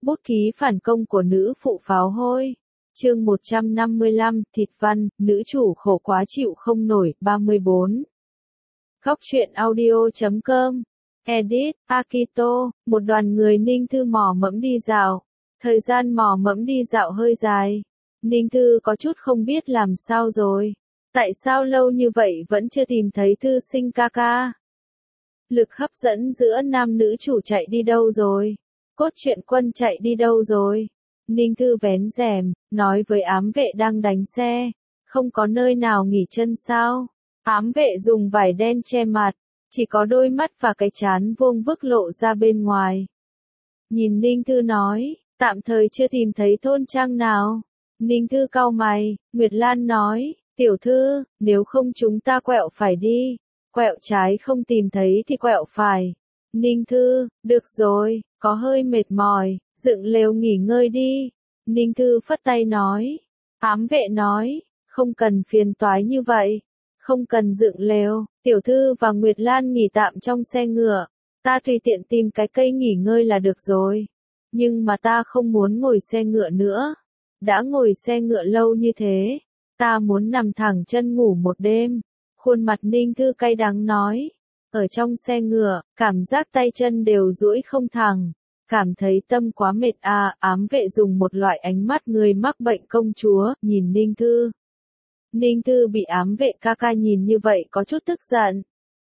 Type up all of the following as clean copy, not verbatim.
Bút ký phản công của nữ phụ pháo hôi. Chương 155, Thịt văn, nữ chủ khổ quá chịu không nổi, 34. Góc truyện audio.com. Edit, Akito, một đoàn người Ninh Thư mò mẫm đi dạo. Thời gian mò mẫm đi dạo hơi dài. Ninh Thư có chút không biết làm sao rồi. Tại sao lâu như vậy vẫn chưa tìm thấy Thư Sinh ca ca? Lực hấp dẫn giữa nam nữ chủ chạy đi đâu rồi? Cốt truyện quân chạy đi đâu rồi? Ninh Thư vén rèm, nói với ám vệ đang đánh xe. Không có nơi nào nghỉ chân sao? Ám vệ dùng vải đen che mặt, chỉ có đôi mắt và cái trán vuông vức lộ ra bên ngoài. Nhìn Ninh Thư nói, tạm thời chưa tìm thấy thôn trang nào. Ninh Thư cau mày, Nguyệt Lan nói, tiểu thư, nếu không chúng ta quẹo phải đi. Quẹo trái không tìm thấy thì quẹo phải. Ninh Thư, được rồi, có hơi mệt mỏi, dựng lều nghỉ ngơi đi. Ninh Thư phất tay nói. Ám vệ nói, không cần phiền toái như vậy. Không cần dựng lều, tiểu thư và Nguyệt Lan nghỉ tạm trong xe ngựa. Ta tùy tiện tìm cái cây nghỉ ngơi là được rồi. Nhưng mà ta không muốn ngồi xe ngựa nữa. Đã ngồi xe ngựa lâu như thế, ta muốn nằm thẳng chân ngủ một đêm. Khuôn mặt Ninh Thư cay đắng nói. Ở trong xe ngựa, cảm giác tay chân đều duỗi không thẳng. Cảm thấy tâm quá mệt à, ám vệ dùng một loại ánh mắt người mắc bệnh công chúa, nhìn Ninh Thư. Ninh Thư bị ám vệ ca ca nhìn như vậy có chút tức giận.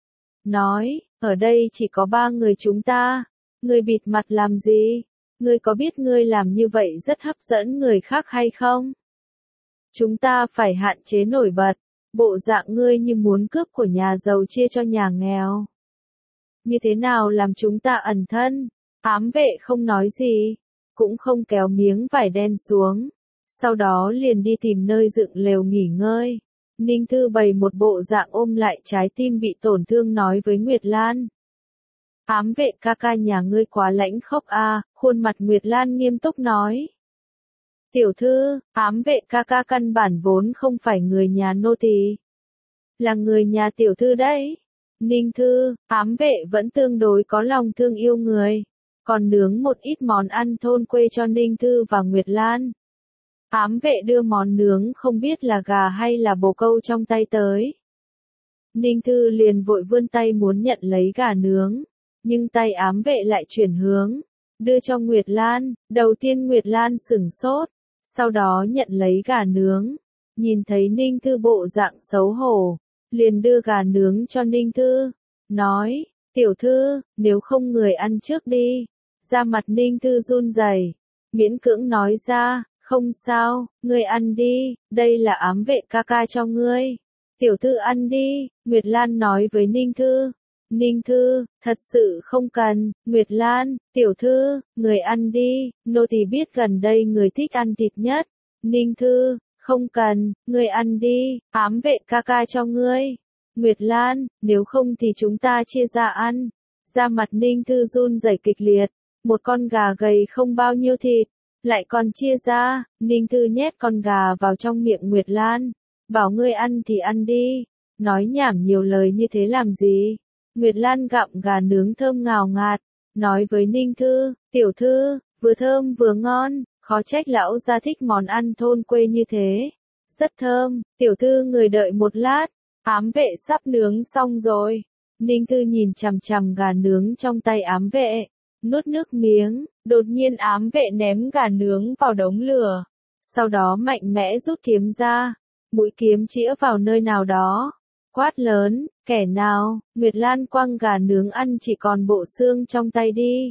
Nói, ở đây chỉ có 3 người chúng ta. Ngươi bịt mặt làm gì? Ngươi có biết ngươi làm như vậy rất hấp dẫn người khác hay không? Chúng ta phải hạn chế nổi bật. Bộ dạng ngươi như muốn cướp của nhà giàu chia cho nhà nghèo. Như thế nào làm chúng ta ẩn thân? Ám vệ không nói gì, cũng không kéo miếng vải đen xuống. Sau đó liền đi tìm nơi dựng lều nghỉ ngơi. Ninh Thư bày một bộ dạng ôm lại trái tim bị tổn thương nói với Nguyệt Lan. Ám vệ ca ca nhà ngươi quá lãnh khốc à, khuôn mặt Nguyệt Lan nghiêm túc nói. Tiểu thư, ám vệ ca ca căn bản vốn không phải người nhà nô tỳ, là người nhà tiểu thư đấy. Ninh Thư, ám vệ vẫn tương đối có lòng thương yêu người, còn nướng một ít món ăn thôn quê cho Ninh Thư và Nguyệt Lan. Ám vệ đưa món nướng không biết là gà hay là bồ câu trong tay tới. Ninh Thư liền vội vươn tay muốn nhận lấy gà nướng, nhưng tay ám vệ lại chuyển hướng, đưa cho Nguyệt Lan. Đầu tiên Nguyệt Lan sửng sốt, sau đó nhận lấy gà nướng, nhìn thấy Ninh Thư bộ dạng xấu hổ, liền đưa gà nướng cho Ninh Thư, nói, tiểu thư, nếu không người ăn trước đi. Da mặt Ninh Thư run rẩy, miễn cưỡng nói ra, không sao, ngươi ăn đi, đây là ám vệ ca ca cho ngươi. Tiểu thư ăn đi, Nguyệt Lan nói với Ninh Thư. Ninh Thư, thật sự không cần. Nguyệt Lan, tiểu thư, người ăn đi, nô tỳ biết gần đây người thích ăn thịt nhất. Ninh Thư, không cần, người ăn đi, ám vệ ca ca cho ngươi. Nguyệt Lan, nếu không thì chúng ta chia ra ăn. Da mặt Ninh Thư run rẩy kịch liệt, một con gà gầy không bao nhiêu thịt, lại còn chia ra. Ninh Thư nhét con gà vào trong miệng Nguyệt Lan, bảo ngươi ăn thì ăn đi, nói nhảm nhiều lời như thế làm gì. Nguyệt Lan gặm gà nướng thơm ngào ngạt, nói với Ninh Thư, tiểu thư, vừa thơm vừa ngon, khó trách lão gia thích món ăn thôn quê như thế. Rất thơm, tiểu thư người đợi một lát, ám vệ sắp nướng xong rồi. Ninh Thư nhìn chằm chằm gà nướng trong tay ám vệ, nuốt nước miếng, đột nhiên ám vệ ném gà nướng vào đống lửa. Sau đó mạnh mẽ rút kiếm ra, mũi kiếm chĩa vào nơi nào đó. Quát lớn, kẻ nào? Nguyệt Lan quăng gà nướng ăn chỉ còn bộ xương trong tay đi.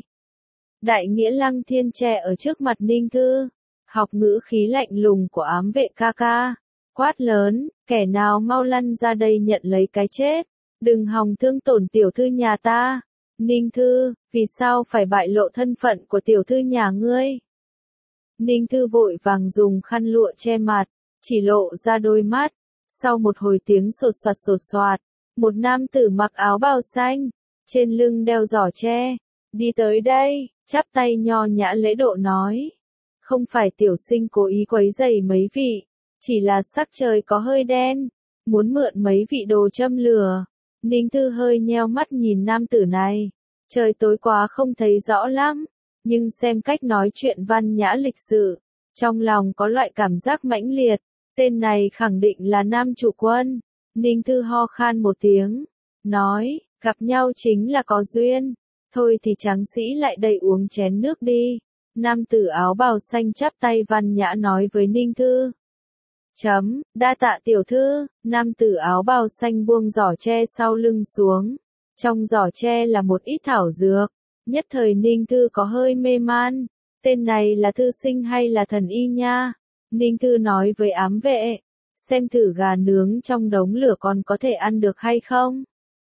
Đại nghĩa Lăng Thiên trẻ ở trước mặt Ninh Thư, học ngữ khí lạnh lùng của ám vệ ca ca. Quát lớn, kẻ nào mau lăn ra đây nhận lấy cái chết. Đừng hòng thương tổn tiểu thư nhà ta. Ninh Thư, vì sao phải bại lộ thân phận của tiểu thư nhà ngươi? Ninh Thư vội vàng dùng khăn lụa che mặt, chỉ lộ ra đôi mắt. Sau một hồi tiếng sột soạt, một nam tử mặc áo bào xanh, trên lưng đeo giỏ tre, đi tới đây, chắp tay nho nhã lễ độ nói. Không phải tiểu sinh cố ý quấy rầy mấy vị, chỉ là sắc trời có hơi đen, muốn mượn mấy vị đồ châm lửa. Ninh Thư hơi nheo mắt nhìn nam tử này, trời tối quá không thấy rõ lắm, nhưng xem cách nói chuyện văn nhã lịch sự, trong lòng có loại cảm giác mãnh liệt, tên này khẳng định là nam chủ quân. Ninh Thư ho khan một tiếng, nói, gặp nhau chính là có duyên, thôi thì tráng sĩ lại đây uống chén nước đi. Nam tử áo bào xanh chắp tay văn nhã nói với Ninh Thư. Đa tạ tiểu thư. Nam tử áo bào xanh buông giỏ tre sau lưng xuống. Trong giỏ tre là một ít thảo dược. Nhất thời Ninh Thư có hơi mê man. Tên này là thư sinh hay là thần y nha? Ninh Thư nói với ám vệ. Xem thử gà nướng trong đống lửa còn có thể ăn được hay không?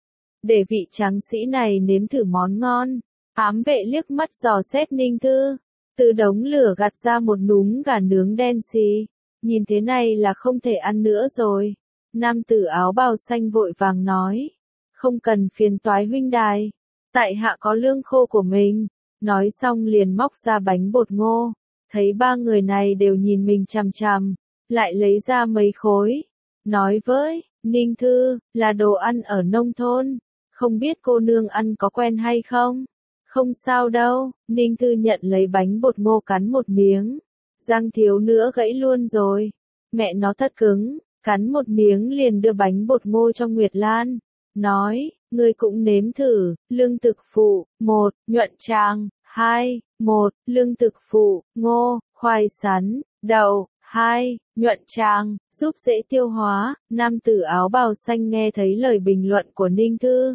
Để vị tráng sĩ này nếm thử món ngon. Ám vệ liếc mắt dò xét Ninh Thư. Từ đống lửa gạt ra một núm gà nướng đen xì. Nhìn thế này là không thể ăn nữa rồi. Nam tử áo bào xanh vội vàng nói. Không cần phiền toái huynh đài. Tại hạ có lương khô của mình. Nói xong liền móc ra bánh bột ngô. Thấy ba người này đều nhìn mình chằm chằm. Lại lấy ra mấy khối. Nói với, Ninh Thư, là đồ ăn ở nông thôn. Không biết cô nương ăn có quen hay không? Không sao đâu. Ninh Thư nhận lấy bánh bột ngô cắn một miếng. Răng thiếu nữa gãy luôn rồi. Mẹ nó thật cứng. Cắn một miếng liền đưa bánh bột ngô cho Nguyệt Lan. Nói, ngươi cũng nếm thử. Lương thực phụ, 1, nhuận tràng, 2, 1, lương thực phụ, ngô, khoai sắn, đậu, 2, nhuận tràng, giúp dễ tiêu hóa. Nam tử áo bào xanh nghe thấy lời bình luận của Ninh Thư.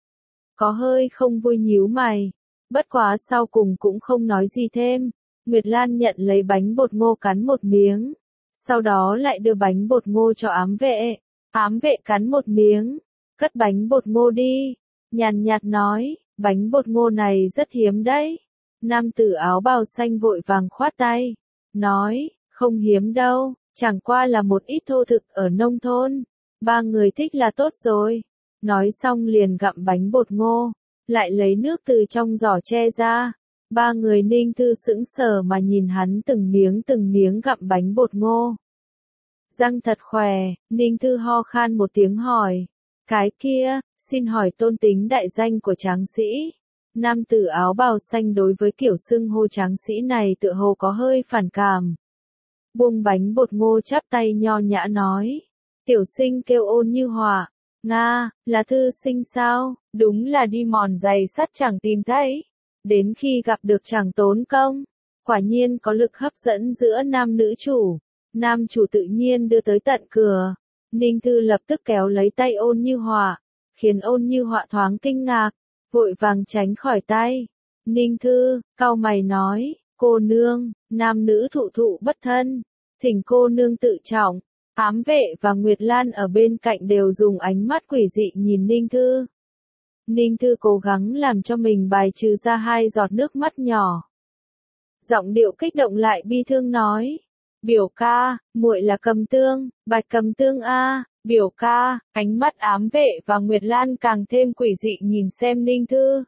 Có hơi không vui nhíu mày. Bất quá sau cùng cũng không nói gì thêm. Nguyệt Lan nhận lấy bánh bột ngô cắn một miếng. Sau đó lại đưa bánh bột ngô cho ám vệ. Ám vệ cắn một miếng. Cất bánh bột ngô đi. Nhàn nhạt nói, bánh bột ngô này rất hiếm đấy. Nam tử áo bào xanh vội vàng khoát tay. Nói, không hiếm đâu, chẳng qua là một ít thô thực ở nông thôn. Ba người thích là tốt rồi. Nói xong liền gặm bánh bột ngô. Lại lấy nước từ trong giỏ tre ra. Ba người Ninh Thư sững sờ mà nhìn hắn từng miếng gặm bánh bột ngô. Răng thật khỏe. Ninh Thư ho khan một tiếng hỏi. Cái kia, xin hỏi tôn tính đại danh của tráng sĩ. Nam tử áo bào xanh đối với kiểu xưng hô tráng sĩ này tựa hồ có hơi phản cảm. Buông bánh bột ngô chắp tay nho nhã nói. Tiểu sinh kêu Ôn Như Họa. Nga, là thư sinh sao? Đúng là đi mòn giày sắt chẳng tìm thấy. Đến khi gặp được chẳng tốn công. Quả nhiên có lực hấp dẫn giữa nam nữ chủ. Nam chủ tự nhiên đưa tới tận cửa. Ninh Thư lập tức kéo lấy tay Ôn Như Họa. Khiến Ôn Như Họa thoáng kinh ngạc. Vội vàng tránh khỏi tay. Ninh Thư, cau mày nói. Cô nương, nam nữ thụ thụ bất thân. Thỉnh cô nương tự trọng. Ám vệ và Nguyệt Lan ở bên cạnh đều dùng ánh mắt quỷ dị nhìn Ninh Thư. Ninh Thư cố gắng làm cho mình bài trừ ra 2 giọt nước mắt nhỏ. Giọng điệu kích động lại bi thương nói. Biểu ca, muội là Cầm Tương, Bạch Cầm Tương a. Biểu ca. Ánh mắt ám vệ và Nguyệt Lan càng thêm quỷ dị nhìn xem Ninh Thư.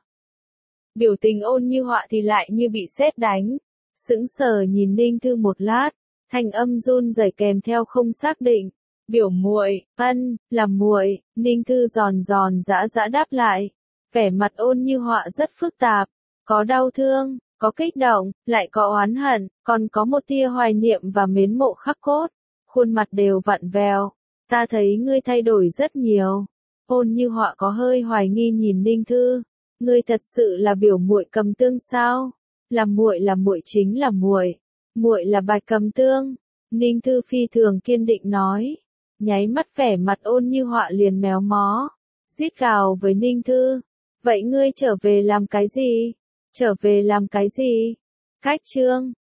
Biểu tình Ôn Như Họa thì lại như bị sét đánh. Sững sờ nhìn Ninh Thư một lát. Thanh âm run rẩy kèm theo không xác định. Biểu muội, là muội. Ninh Thư giòn giã đáp lại. Vẻ mặt Ôn Như Họa rất phức tạp. Có đau thương, có kích động, lại có oán hận, còn có một tia hoài niệm và mến mộ khắc cốt. Khuôn mặt đều vặn vẹo. Ta thấy ngươi thay đổi rất nhiều. Ôn Như Họa có hơi hoài nghi nhìn Ninh Thư. Ngươi thật sự là biểu muội Cầm Tương sao? Là muội chính là muội. Muội là Bạch Cầm Tương. Ninh Thư phi thường kiên định nói. Nháy mắt vẻ mặt Ôn Như Họa liền méo mó. Rít gào với Ninh Thư. Vậy ngươi trở về làm cái gì? Trở về làm cái gì? Cách chương.